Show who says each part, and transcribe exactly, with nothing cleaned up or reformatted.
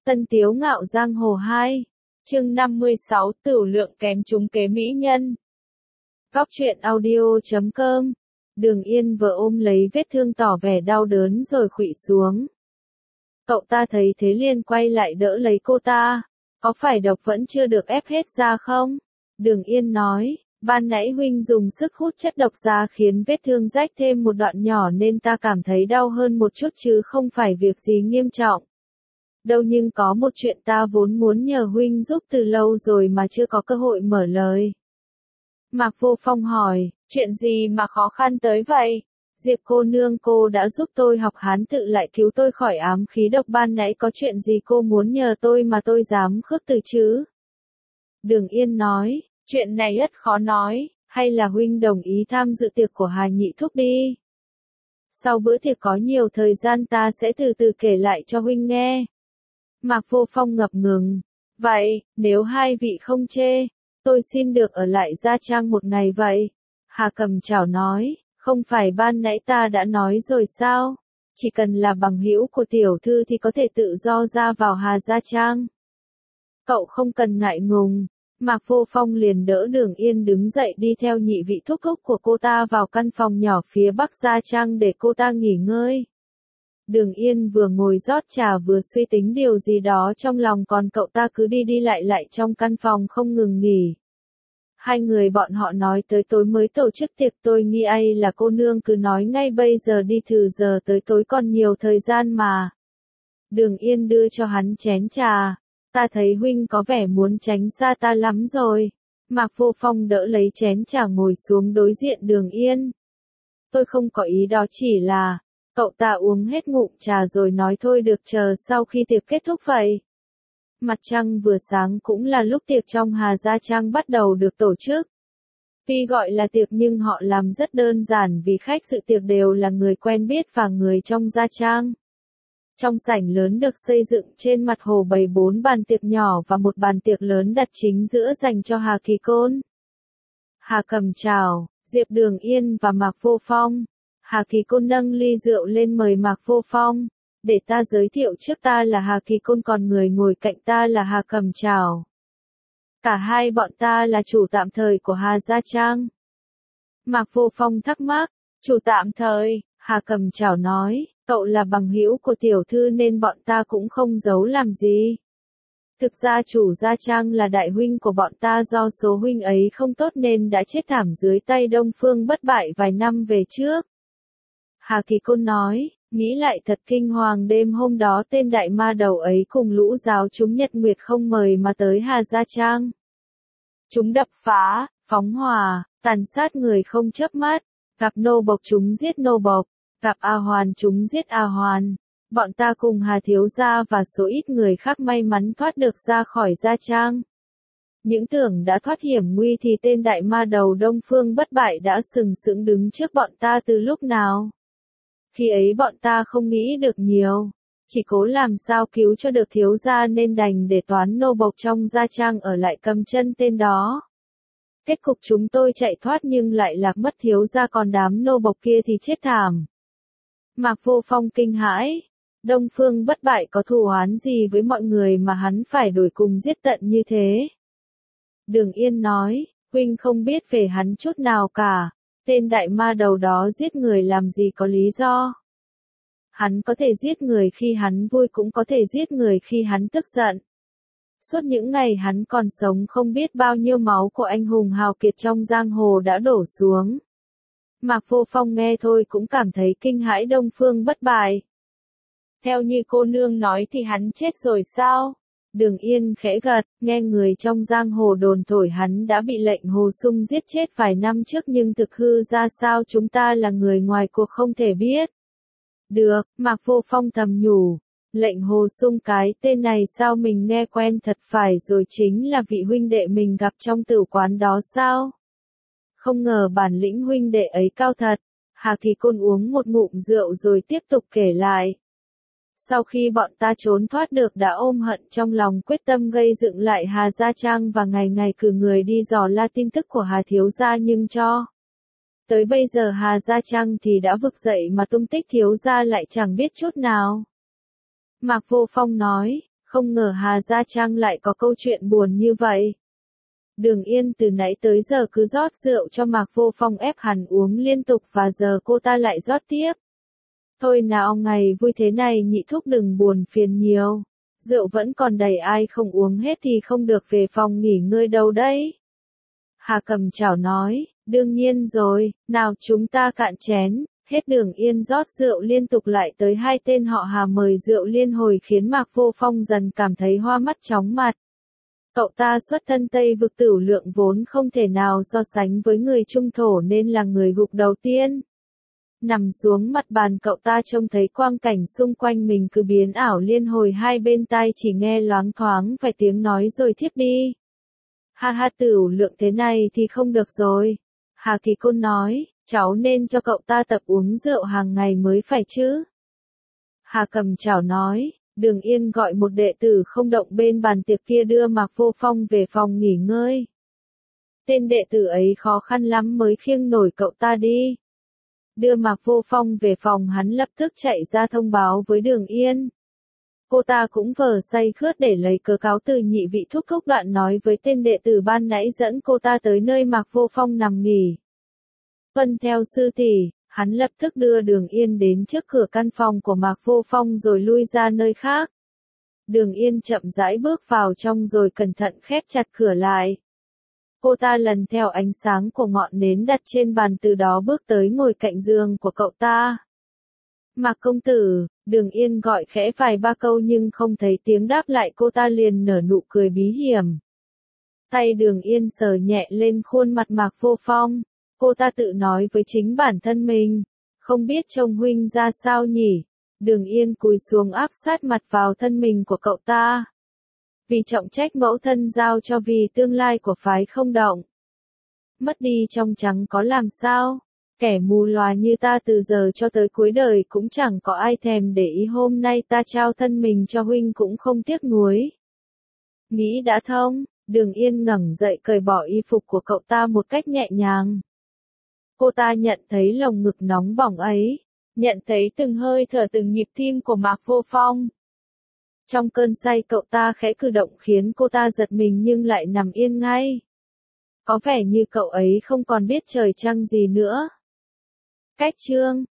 Speaker 1: Tân Tiếu Ngạo Giang Hồ hai, chương năm mươi sáu, Tửu Lượng Kém Trúng Kế Mỹ Nhân. Góc truyện audio chấm com. Đường Yên vừa ôm lấy vết thương tỏ vẻ đau đớn rồi khuỵu xuống. Cậu ta thấy thế liền quay lại đỡ lấy cô ta. Có phải độc vẫn chưa được ép hết ra không? Đường Yên nói, ban nãy huynh dùng sức hút chất độc ra khiến vết thương rách thêm một đoạn nhỏ nên ta cảm thấy đau hơn một chút chứ không phải việc gì nghiêm trọng. Đâu nhưng có một chuyện ta vốn muốn nhờ huynh giúp từ lâu rồi mà chưa có cơ hội mở lời. Mạc Vô Phong hỏi, chuyện gì mà khó khăn tới vậy? Diệp cô nương cô đã giúp tôi học Hán tự lại cứu tôi khỏi ám khí độc, ban nãy có chuyện gì cô muốn nhờ tôi mà tôi dám khước từ chứ? Đường Yên nói, chuyện này rất khó nói, hay là huynh đồng ý tham dự tiệc của Hà Nhị Thúc đi. Sau bữa tiệc có nhiều thời gian ta sẽ từ từ kể lại cho huynh nghe. Mạc Vô Phong ngập ngừng, vậy, nếu hai vị không chê, tôi xin được ở lại Gia Trang một ngày vậy. Hà Cầm Chảo nói, không phải ban nãy ta đã nói rồi sao, chỉ cần là bằng hữu của tiểu thư thì có thể tự do ra vào Hà Gia Trang. Cậu không cần ngại ngùng. Mạc Vô Phong liền đỡ Đường Yên đứng dậy đi theo nhị vị thúc thúc của cô ta vào căn phòng nhỏ phía bắc Gia Trang để cô ta nghỉ ngơi. Đường Yên vừa ngồi rót trà vừa suy tính điều gì đó trong lòng, còn cậu ta cứ đi đi lại lại trong căn phòng không ngừng nghỉ. Hai người bọn họ nói tới tối mới tổ chức tiệc, tôi nghĩ ai là cô nương cứ nói ngay bây giờ đi, thử giờ tới tối còn nhiều thời gian mà. Đường Yên đưa cho hắn chén trà, ta thấy huynh có vẻ muốn tránh xa ta lắm rồi. Mạc Vô Phong đỡ lấy chén trà ngồi xuống đối diện Đường Yên. Tôi không có ý đó, chỉ là... Cậu ta uống hết ngụm trà rồi nói thôi được, chờ sau khi tiệc kết thúc vậy. Mặt trăng vừa sáng cũng là lúc tiệc trong Hà Gia Trang bắt đầu được tổ chức. Tuy gọi là tiệc nhưng họ làm rất đơn giản vì khách dự tiệc đều là người quen biết và người trong Gia Trang. Trong sảnh lớn được xây dựng trên mặt hồ bày bốn bàn tiệc nhỏ và một bàn tiệc lớn đặt chính giữa dành cho Hà Kỳ Côn, Hà Cầm Chảo, Diệp Đường Yên và Mạc Vô Phong. Hà Kỳ Côn nâng ly rượu lên mời Mạc Vô Phong, để ta giới thiệu trước, ta là Hà Kỳ Côn, còn người ngồi cạnh ta là Hà Cầm Chảo. Cả hai bọn ta là chủ tạm thời của Hà Gia Trang. Mạc Vô Phong thắc mắc, chủ tạm thời, Hà Cầm Chảo nói, cậu là bằng hữu của tiểu thư nên bọn ta cũng không giấu làm gì. Thực ra chủ Gia Trang là đại huynh của bọn ta, do số huynh ấy không tốt nên đã chết thảm dưới tay Đông Phương Bất Bại vài năm về trước. Hà Kỳ Côn nói, nghĩ lại thật kinh hoàng, đêm hôm đó tên đại ma đầu ấy cùng lũ giáo chúng Nhật Nguyệt không mời mà tới Hà Gia Trang. Chúng đập phá, phóng hỏa, tàn sát người không chớp mắt, gặp nô bộc chúng giết nô bộc, gặp A Hoàn chúng giết A Hoàn. Bọn ta cùng Hà thiếu gia và số ít người khác may mắn thoát được ra khỏi Gia Trang. Những tưởng đã thoát hiểm nguy thì tên đại ma đầu Đông Phương Bất Bại đã sừng sững đứng trước bọn ta từ lúc nào. Khi ấy bọn ta không nghĩ được nhiều, chỉ cố làm sao cứu cho được thiếu gia nên đành để toán nô bộc trong Gia Trang ở lại cầm chân tên đó. Kết cục chúng tôi chạy thoát nhưng lại lạc mất thiếu gia, còn đám nô bộc kia thì chết thảm. Mạc Vô Phong kinh hãi, Đông Phương Bất Bại có thù oán gì với mọi người mà hắn phải đuổi cùng giết tận như thế? Đường Yên nói, huynh không biết về hắn chút nào cả. Tên đại ma đầu đó giết người làm gì có lý do. Hắn có thể giết người khi hắn vui, cũng có thể giết người khi hắn tức giận. Suốt những ngày hắn còn sống không biết bao nhiêu máu của anh hùng hào kiệt trong giang hồ đã đổ xuống. Mạc Vô Phong nghe thôi cũng cảm thấy kinh hãi. Đông Phương Bất Bại, theo như cô nương nói thì hắn chết rồi sao? Đường Yên khẽ gật, nghe người trong giang hồ đồn thổi hắn đã bị lệnh Hồ Sung giết chết vài năm trước, nhưng thực hư ra sao chúng ta là người ngoài cuộc không thể biết. Được, Mạc Vô Phong thầm nhủ, lệnh Hồ Sung cái tên này sao mình nghe quen thật, phải rồi chính là vị huynh đệ mình gặp trong tử quán đó sao? Không ngờ bản lĩnh huynh đệ ấy cao thật. Hà Kỳ Côn uống một ngụm rượu rồi tiếp tục kể lại. Sau khi bọn ta trốn thoát được đã ôm hận trong lòng, quyết tâm gây dựng lại Hà Gia Trang và ngày ngày cử người đi dò la tin tức của Hà thiếu gia, nhưng cho tới bây giờ Hà Gia Trang thì đã vực dậy mà tung tích thiếu gia lại chẳng biết chút nào. Mạc Vô Phong nói, Không ngờ Hà Gia Trang lại có câu chuyện buồn như vậy. Đường Yên từ nãy tới giờ cứ rót rượu cho Mạc Vô Phong ép hắn uống liên tục và giờ cô ta lại rót tiếp. Thôi nào, ngày vui thế này nhị thúc đừng buồn phiền nhiều. Rượu vẫn còn đầy, ai không uống hết thì không được về phòng nghỉ ngơi đâu đấy. Hà Cầm Chảo nói, đương nhiên rồi, nào chúng ta cạn chén. Hết. Đường Yên rót rượu liên tục, lại tới hai tên họ Hà mời rượu liên hồi khiến Mạc Vô Phong dần cảm thấy hoa mắt chóng mặt. Cậu ta xuất thân Tây Vực Tửu Lượng vốn không thể nào so sánh với người Trung Thổ nên là người gục đầu tiên. Nằm xuống mặt bàn, cậu ta trông thấy quang cảnh xung quanh mình cứ biến ảo liên hồi, hai bên tai chỉ nghe loáng thoáng vài tiếng nói rồi thiếp đi. Ha ha, Tửu Lượng thế này thì không được rồi. Hà Kỳ Côn nói, cháu nên cho cậu ta tập uống rượu hàng ngày mới phải chứ. Hà Cầm Chảo nói, Đường Yên gọi một đệ tử không động bên bàn tiệc kia đưa Mạc Vô Phong về phòng nghỉ ngơi. Tên đệ tử ấy khó khăn lắm mới khiêng nổi cậu ta đi. Đưa Mạc Vô Phong về phòng, hắn lập tức chạy ra thông báo với Đường Yên. Cô ta cũng vờ say khướt để lấy cớ cáo từ nhị vị thúc thúc, đoạn nói với tên đệ tử ban nãy dẫn cô ta tới nơi Mạc Vô Phong nằm nghỉ. Vâng theo sư tỷ. Hắn lập tức đưa Đường Yên đến trước cửa căn phòng của Mạc Vô Phong rồi lui ra nơi khác. Đường Yên chậm rãi bước vào trong rồi cẩn thận khép chặt cửa lại. Cô ta lần theo ánh sáng của ngọn nến đặt trên bàn, từ đó bước tới ngồi cạnh giường của cậu ta. Mạc công tử, Đường Yên gọi khẽ vài ba câu nhưng không thấy tiếng đáp lại, cô ta liền nở nụ cười bí hiểm. Tay Đường Yên sờ nhẹ lên khuôn mặt Mạc Vô Phong. Cô ta tự nói với chính bản thân mình, không biết trông huynh ra sao nhỉ. Đường Yên cúi xuống áp sát mặt vào thân mình của cậu ta. Vì trọng trách mẫu thân giao cho, vì tương lai của phái không động. Mất đi trong trắng có làm sao, kẻ mù lòa như ta từ giờ cho tới cuối đời cũng chẳng có ai thèm để ý, hôm nay ta trao thân mình cho huynh cũng không tiếc nuối. Nghĩ đã thông, Đường Yên ngẩng dậy cởi bỏ y phục của cậu ta một cách nhẹ nhàng. Cô ta nhận thấy lồng ngực nóng bỏng ấy, nhận thấy từng hơi thở từng nhịp tim của Mạc Vô Phong. Trong cơn say, cậu ta khẽ cử động khiến cô ta giật mình nhưng lại nằm yên ngay. Có vẻ như cậu ấy không còn biết trời trăng gì nữa. Cách chương